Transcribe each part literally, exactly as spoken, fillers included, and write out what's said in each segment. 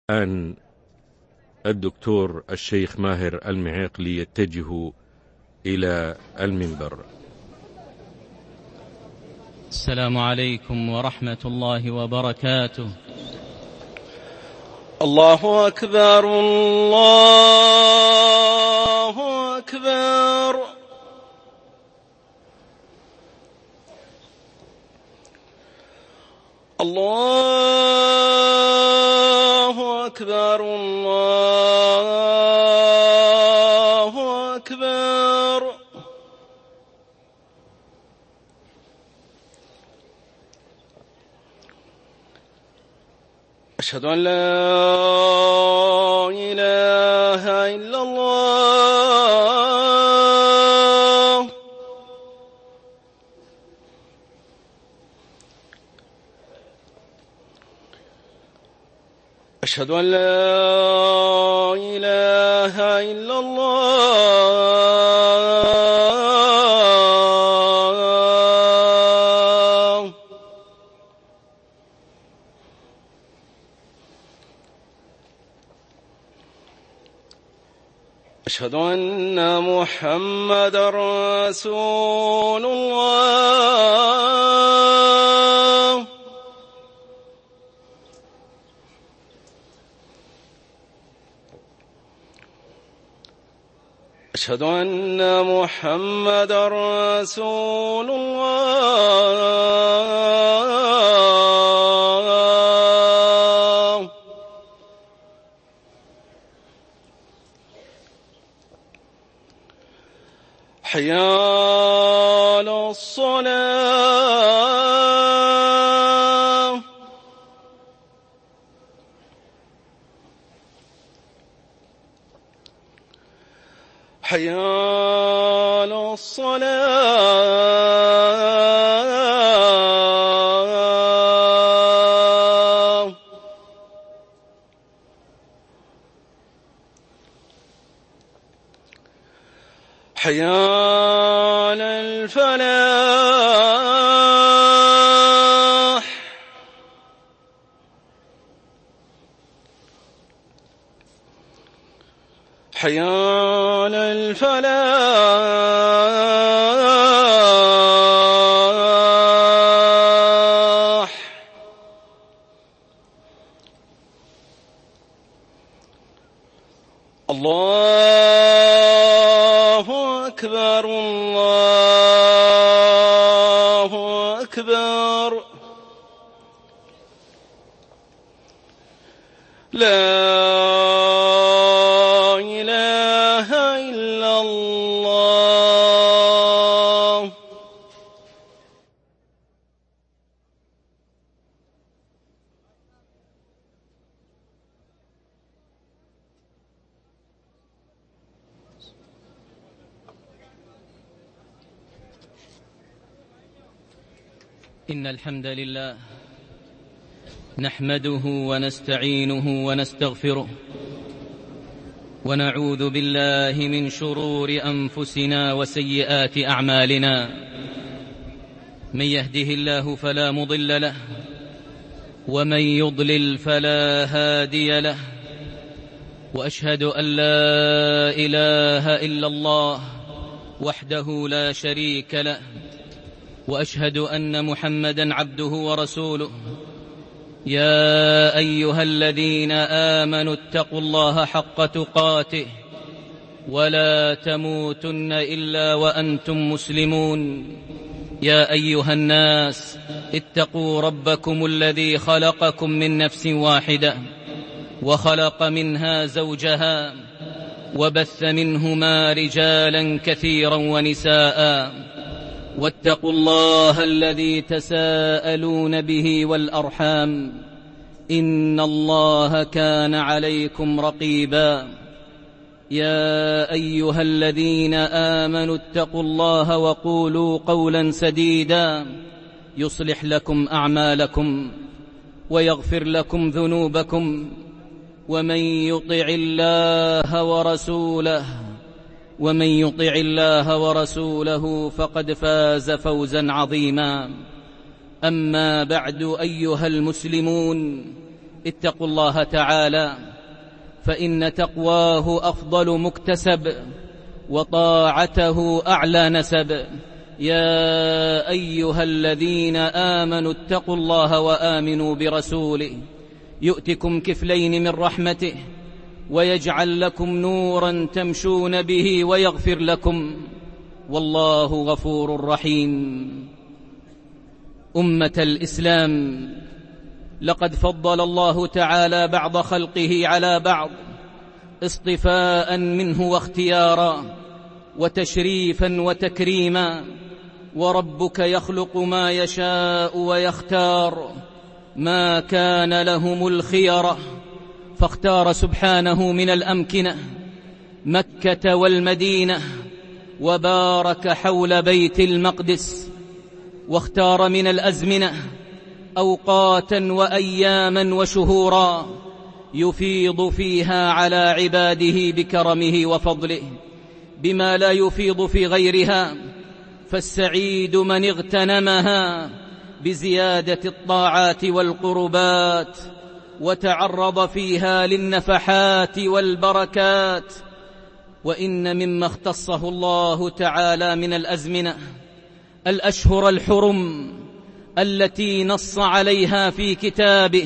أن الدكتور الشيخ ماهر المعيقلي يتجه إلى المنبر. السلام عليكم ورحمة الله وبركاته. الله أكبر الله أكبر. الله أكبر الله أكبر. أشهد أن لا إله إلا الله. أشهد أن لا إله إلا الله. أشهد أن محمدا رسول الله. أشهد أن محمدا رسول الله. حي على الصلاة. حي على الصلاة. حي على الفلاح. حي على الفلاح. الله أكبر الله أكبر. لا إله إلا الله. إن الحمد لله نحمده ونستعينه ونستغفره ونعوذ بالله من شرور أنفسنا وسيئات أعمالنا. من يهده الله فلا مضل له ومن يضلل فلا هادي له. وأشهد أن لا إله إلا الله وحده لا شريك له. وأشهد أن محمدا عبده ورسوله. يا أيها الذين آمنوا اتقوا الله حق تقاته ولا تموتن إلا وأنتم مسلمون. يا أيها الناس اتقوا ربكم الذي خلقكم من نفس واحدة وخلق منها زوجها وبث منهما رجالا كثيرا ونساء. واتقوا الله الذي تساءلون به والأرحام إن الله كان عليكم رقيبا. يا أيها الذين آمنوا اتقوا الله وقولوا قولا سديدا يصلح لكم أعمالكم ويغفر لكم ذنوبكم. ومن يطع الله ورسوله ومن يطع الله ورسوله فقد فاز فوزا عظيما. أما بعد أيها المسلمون، اتقوا الله تعالى، فإن تقواه أفضل مكتسب، وطاعته أعلى نسب. يا أيها الذين آمنوا اتقوا الله وآمنوا برسوله يؤتكم كفلين من رحمته ويجعل لكم نورا تمشون به ويغفر لكم، والله غفور رحيم. أمة الإسلام، لقد فضل الله تعالى بعض خلقه على بعض اصطفاء منه واختيارا وتشريفا وتكريما، وربك يخلق ما يشاء ويختار، ما كان لهم الخيرة، فاختار سبحانه من الأمكنة مكة والمدينة، وبارك حول بيت المقدس، واختار من الأزمنة أوقاتا وأياما وشهورا يفيض فيها على عباده بكرمه وفضله بما لا يفيض في غيرها، فالسعيد من اغتنمها بزيادة الطاعات والقربات، وتعرض فيها للنفحات والبركات. وإن مما اختصه الله تعالى من الأزمنة الأشهر الحرم التي نص عليها في كتابه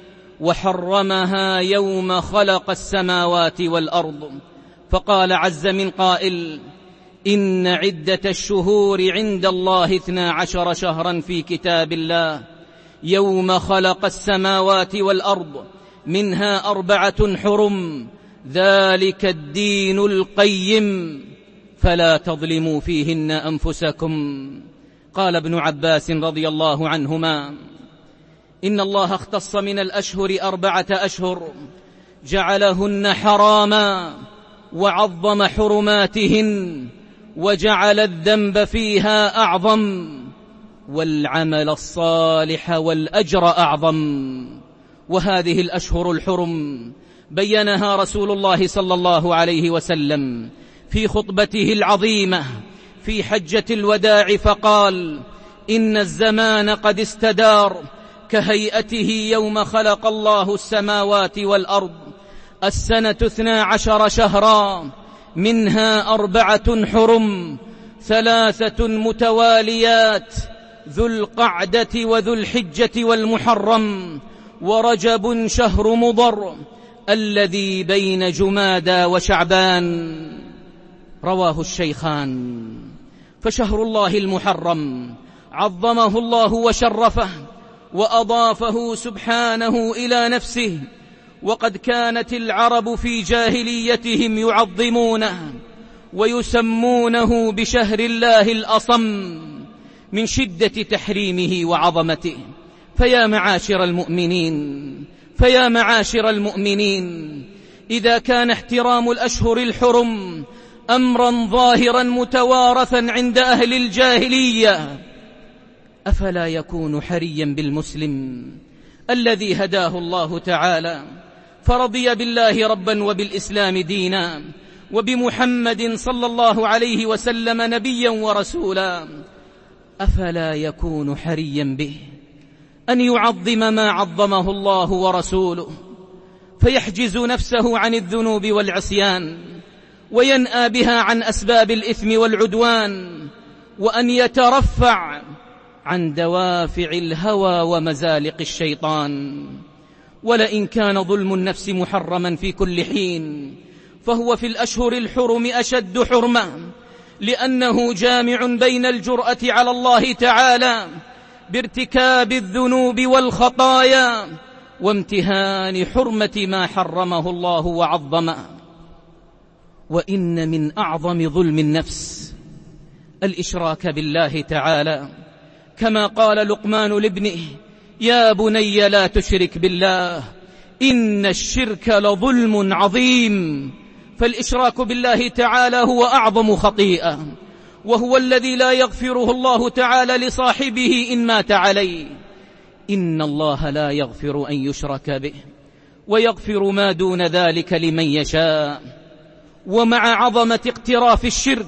وحرمها يوم خلق السماوات والأرض، فقال عز من قائل: إن عدة الشهور عند الله اثنا عشر شهرا في كتاب الله يوم خلق السماوات والأرض منها أربعة حرم ذلك الدين القيم فلا تظلموا فيهن أنفسكم. قال ابن عباس رضي الله عنهما: إن الله اختص من الأشهر أربعة أشهر جعلهن حراما وعظم حرماتهن، وجعل الذنب فيها أعظم والعمل الصالح والأجر أعظم. وهذه الأشهر الحرم بينها رسول الله صلى الله عليه وسلم في خطبته العظيمة في حجة الوداع، فقال: إن الزمان قد استدار كهيئته يوم خلق الله السماوات والأرض، السنة اثنا عشر شهرا منها أربعة حرم، ثلاثة متواليات، ذو القعدة وذو الحجة والمحرم، ورجب شهر مضر الذي بين جمادى وشعبان. رواه الشيخان. فشهر الله المحرم عظمه الله وشرفه وأضافه سبحانه إلى نفسه، وقد كانت العرب في جاهليتهم يعظمونه ويسمونه بشهر الله الأصم من شدة تحريمه وعظمته. فيا معاشر المؤمنين فيا معاشر المؤمنين إذا كان احترام الأشهر الحرم أمرا ظاهرا متوارثا عند أهل الجاهلية، أفلا يكون حريا بالمسلم الذي هداه الله تعالى فرضي بالله ربا وبالإسلام دينا وبمحمد صلى الله عليه وسلم نبيا ورسولا، أفلا يكون حريا به أن يعظم ما عظمه الله ورسوله، فيحجز نفسه عن الذنوب والعصيان وينأى بها عن أسباب الإثم والعدوان، وأن يترفع عن دوافع الهوى ومزالق الشيطان. ولئن كان ظلم النفس محرما في كل حين فهو في الأشهر الحرم أشد حرمة، لأنه جامع بين الجرأة على الله تعالى بارتكاب الذنوب والخطايا وامتهان حرمة ما حرمه الله وعظمه. وإن من أعظم ظلم النفس الإشراك بالله تعالى، كما قال لقمان لابنه: يا بني لا تشرك بالله إن الشرك لظلم عظيم. فالإشراك بالله تعالى هو أعظم خطيئة، وهو الذي لا يغفره الله تعالى لصاحبه إن مات عليه. إن الله لا يغفر أن يشرك به ويغفر ما دون ذلك لمن يشاء. ومع عظمة اقتراف الشرك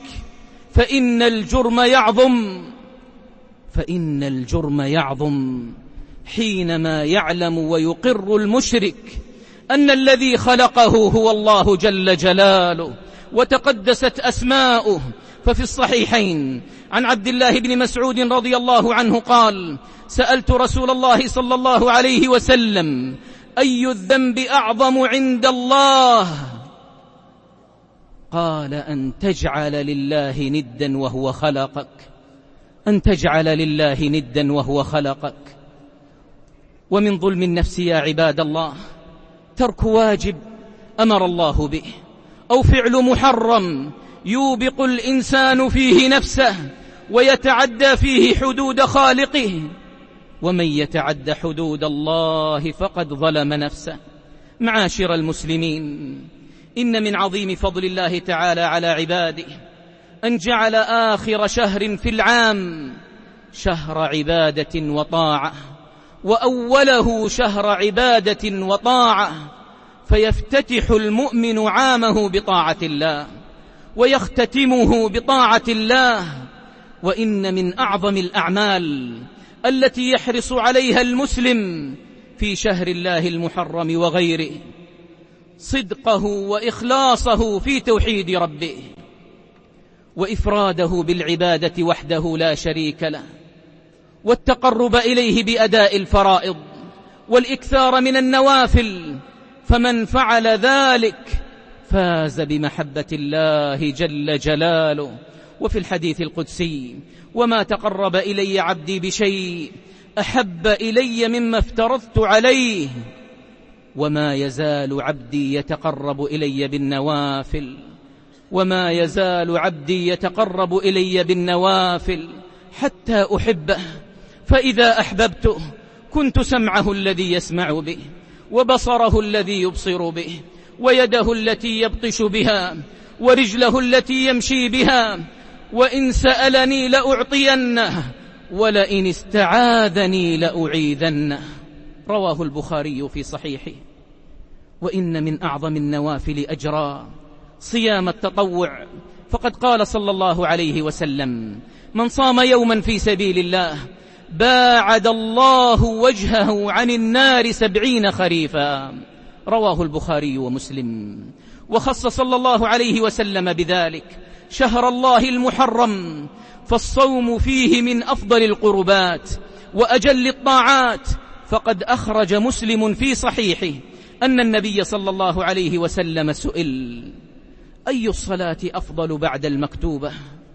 فإن الجرم يعظم فإن الجرم يعظم حينما يعلم ويقر المشرك أن الذي خلقه هو الله جل جلاله وتقدست أسماؤه. ففي الصحيحين عن عبد الله بن مسعود رضي الله عنه قال: سألت رسول الله صلى الله عليه وسلم: أي الذنب أعظم عند الله؟ قال: أن تجعل لله ندا وهو خلقك، أن تجعل لله ندا وهو خلقك. ومن ظلم النفس يا عباد الله ترك واجب أمر الله به، أو فعل محرم يوبق الإنسان فيه نفسه ويتعدى فيه حدود خالقه، ومن يتعد حدود الله فقد ظلم نفسه. معاشر المسلمين، إن من عظيم فضل الله تعالى على عباده أن جعل آخر شهر في العام شهر عبادة وطاعة، وأوله شهر عبادة وطاعة، فيفتتح المؤمن عامه بطاعة الله ويختتمه بطاعة الله. وإن من أعظم الأعمال التي يحرص عليها المسلم في شهر الله المحرم وغيره صدقه وإخلاصه في توحيد ربه وإفراده بالعبادة وحده لا شريك له، والتقرب إليه بأداء الفرائض والإكثار من النوافل. فمن فعل ذلك فاز بمحبة الله جل جلاله. وفي الحديث القدسي: وما تقرب إلي عبدي بشيء أحب إلي مما افترضت عليه، وما يزال عبدي يتقرب إلي بالنوافل وما يزال عبدي يتقرب إلي بالنوافل حتى أحبه، فإذا أحببته كنت سمعه الذي يسمع به، وبصره الذي يبصر به، ويده التي يبطش بها، ورجله التي يمشي بها، وإن سألني لأعطينه، ولئن استعاذني لأعيذنه. رواه البخاري في صحيحه. وإن من أعظم النوافل أجرا صيام التطوع، فقد قال صلى الله عليه وسلم: من صام يوما في سبيل الله باعد الله وجهه عن النار سبعين خريفا. رواه البخاري ومسلم. وخص صلى الله عليه وسلم بذلك شهر الله المحرم، فالصوم فيه من أفضل القربات وأجل الطاعات. فقد أخرج مسلم في صحيحه أن النبي صلى الله عليه وسلم سئل: أي الصلاة أفضل بعد المكتوبة؟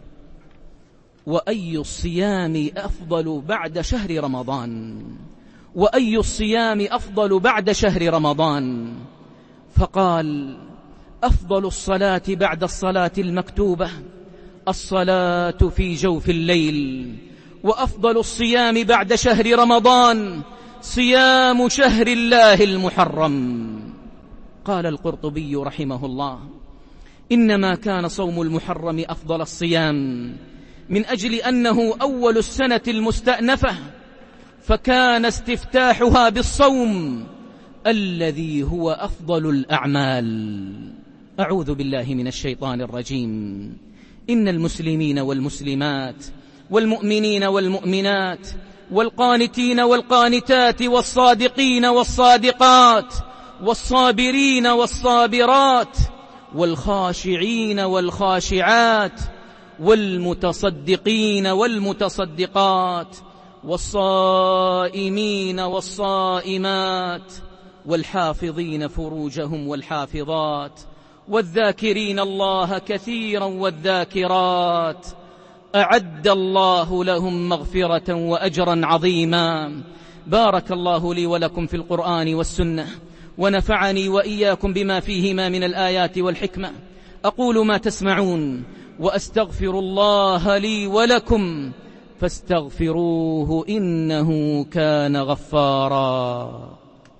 وأي الصيام أفضل بعد شهر رمضان؟ وأي الصيام أفضل بعد شهر رمضان؟ فقال: أفضل الصلاة بعد الصلاة المكتوبة الصلاة في جوف الليل، وأفضل الصيام بعد شهر رمضان صيام شهر الله المحرم. قال القرطبي رحمه الله: إنما كان صوم المحرم أفضل الصيام من أجل أنه أول السنة المستأنفة، فكان استفتاحها بالصوم الذي هو أفضل الأعمال. أعوذ بالله من الشيطان الرجيم. إن المسلمين والمسلمات والمؤمنين والمؤمنات والقانتين والقانتات والصادقين والصادقات والصابرين والصابرات والخاشعين والخاشعات والمتصدقين والمتصدقات والصائمين والصائمات والحافظين فروجهم والحافظات والذاكرين الله كثيرا والذاكرات أعد الله لهم مغفرة وأجرا عظيما. بارك الله لي ولكم في القرآن والسنة، ونفعني وإياكم بما فيهما من الآيات والحكمة. أقول ما تسمعون وأستغفر الله لي ولكم فاستغفروه إنه كان غفارا.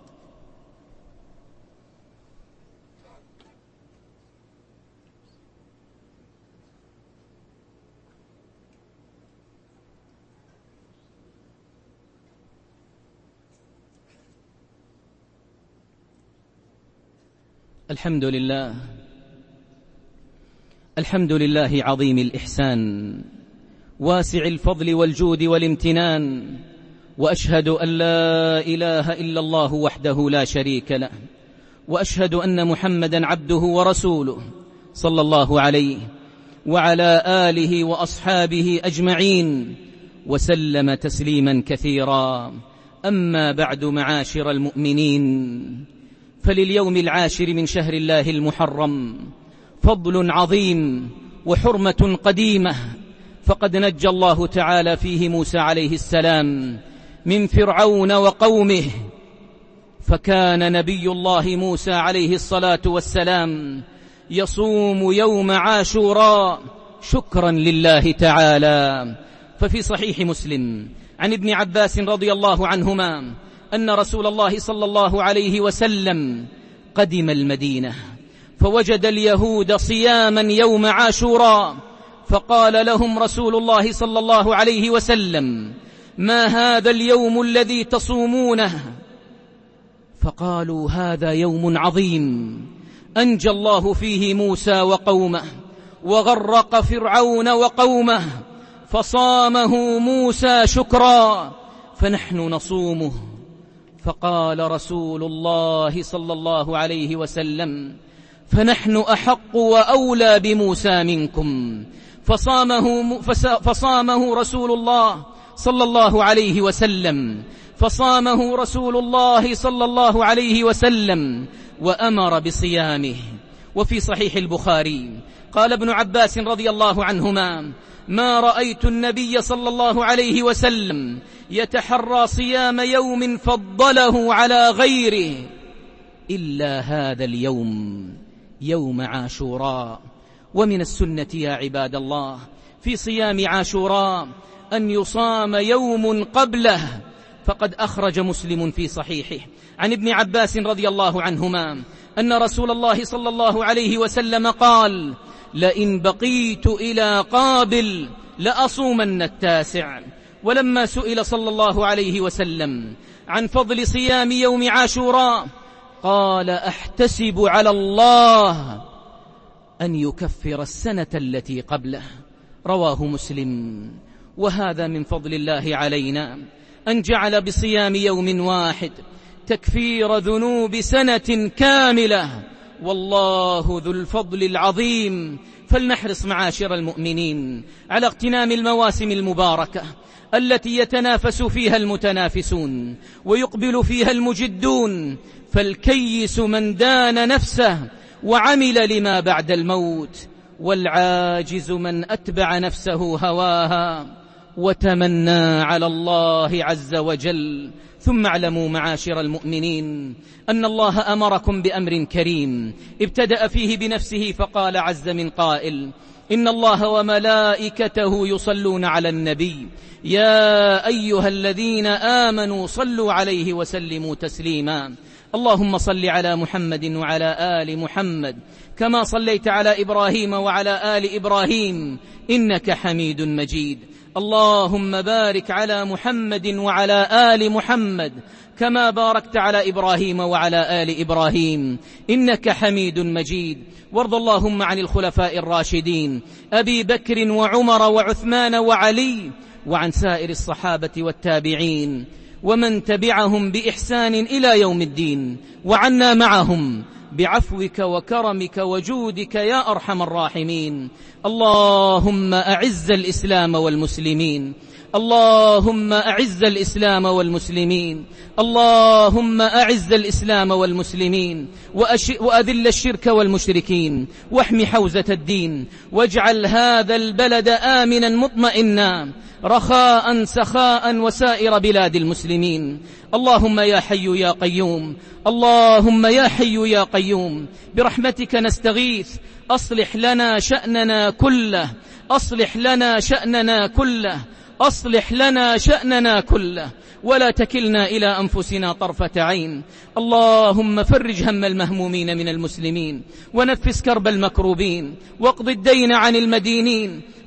الحمد لله الحمد لله عظيم الإحسان واسع الفضل والجود والامتنان، وأشهد أن لا إله إلا الله وحده لا شريك له، وأشهد أن محمدا عبده ورسوله صلى الله عليه وعلى آله وأصحابه أجمعين وسلم تسليما كثيرا. أما بعد، معاشر المؤمنين، فلليوم العاشر من شهر الله المحرم فضل عظيم وحرمة قديمة، فقد نجى الله تعالى فيه موسى عليه السلام من فرعون وقومه، فكان نبي الله موسى عليه الصلاة والسلام يصوم يوم عاشوراء شكرا لله تعالى. ففي صحيح مسلم عن ابن عباس رضي الله عنهما أن رسول الله صلى الله عليه وسلم قدم المدينة فوجد اليهود صياما يوم عاشوراء، فقال لهم رسول الله صلى الله عليه وسلم: ما هذا اليوم الذي تصومونه؟ فقالوا: هذا يوم عظيم أنجى الله فيه موسى وقومه وغرق فرعون وقومه، فصامه موسى شكرا فنحن نصومه. فقال رسول الله صلى الله عليه وسلم: فنحن أحق وأولى بموسى منكم. فصامه, فصامه رسول الله صلى الله عليه وسلم فصامه رسول الله صلى الله عليه وسلم وأمر بصيامه. وفي صحيح البخاري قال ابن عباس رضي الله عنهما: ما رأيت النبي صلى الله عليه وسلم يتحرى صيام يوم فضله على غيره إلا هذا اليوم، يوم عاشوراء. ومن السنة يا عباد الله في صيام عاشوراء أن يصام يوم قبله، فقد أخرج مسلم في صحيحه عن ابن عباس رضي الله عنهما أن رسول الله صلى الله عليه وسلم قال: لئن بقيت إلى قابل لأصومن التاسع. ولما سئل صلى الله عليه وسلم عن فضل صيام يوم عاشوراء قال: أحتسب على الله أن يكفر السنة التي قبله. رواه مسلم. وهذا من فضل الله علينا أن جعل بصيام يوم واحد تكفير ذنوب سنة كاملة، والله ذو الفضل العظيم. فلنحرص معاشر المؤمنين على اغتنام المواسم المباركة التي يتنافس فيها المتنافسون ويقبل فيها المجدون، فالكيس من دان نفسه وعمل لما بعد الموت، والعاجز من أتبع نفسه هواها وتمنى على الله عز وجل. ثم اعلموا معاشر المؤمنين أن الله أمركم بأمر كريم ابتدأ فيه بنفسه، فقال عز من قائل: إن الله وملائكته يصلون على النبي يا أيها الذين آمنوا صلوا عليه وسلموا تسليما. اللهم صل على محمد وعلى آل محمد كما صليت على إبراهيم وعلى آل إبراهيم إنك حميد مجيد. اللهم بارك على محمد وعلى آل محمد كما باركت على إبراهيم وعلى آل إبراهيم إنك حميد مجيد. وارض اللهم عن الخلفاء الراشدين أبي بكر وعمر وعثمان وعلي، وعن سائر الصحابة والتابعين ومن تبعهم بإحسان إلى يوم الدين، وعنا معهم بعفوك وكرمك وجودك يا أرحم الراحمين. اللهم أعز الإسلام والمسلمين، اللهم أعز الإسلام والمسلمين، اللهم أعز الإسلام والمسلمين وأذل الشرك والمشركين، واحم حوزة الدين، واجعل هذا البلد آمنا مطمئنا رخاء سخاء وسائر بلاد المسلمين. اللهم يا حي يا قيوم، اللهم يا حي يا قيوم، برحمتك نستغيث، أصلح لنا شأننا كله، أصلح لنا شأننا كله، أصلح لنا شأننا كله، ولا تكلنا إلى أنفسنا طرفة عين. اللهم فرج هم المهمومين من المسلمين، ونفس كرب المكروبين، واقض الدين عن المدينين،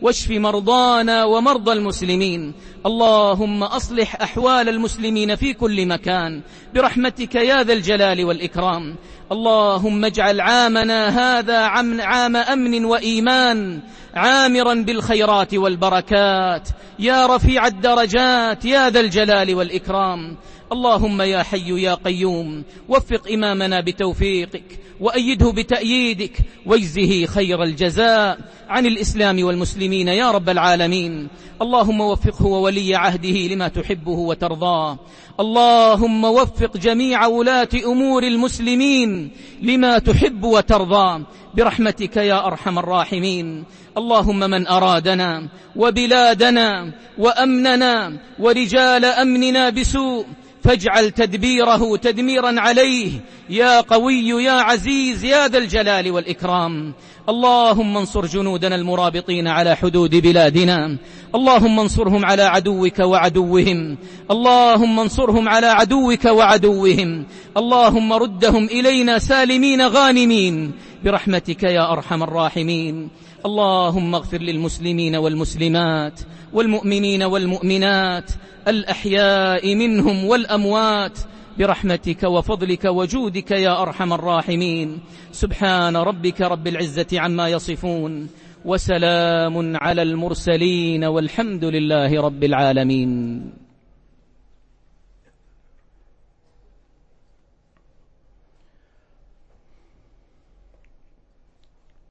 واشف مرضانا ومرضى المسلمين. اللهم أصلح أحوال المسلمين في كل مكان برحمتك يا ذا الجلال والإكرام. اللهم اجعل عامنا هذا عام أمن وإيمان عامرا بالخيرات والبركات يا رفيع الدرجات يا ذا الجلال والإكرام. اللهم يا حي يا قيوم وفق إمامنا بتوفيقك وأيده بتأييدك واجزه خير الجزاء عن الإسلام والمسلمين يا رب العالمين. اللهم وفقه وولي عهده لما تحبه وترضاه. اللهم وفق جميع ولاة أمور المسلمين لما تحب وترضى برحمتك يا أرحم الراحمين. اللهم من أرادنا وبلادنا وأمننا ورجال أمننا بسوء فاجعل تدبيره تدميرا عليه يا قوي يا عزيز يا ذا الجلال والإكرام. اللهم انصر جنودنا المرابطين على حدود بلادنا. اللهم انصرهم على عدوك وعدوهم. اللهم انصرهم على عدوك وعدوهم. اللهم ردهم إلينا سالمين غانمين برحمتك يا أرحم الراحمين. اللهم اغفر للمسلمين والمسلمات والمؤمنين والمؤمنات الأحياء منهم والأموات برحمتك وفضلك وجودك يا أرحم الراحمين. سبحان ربك رب العزة عما يصفون وسلام على المرسلين والحمد لله رب العالمين.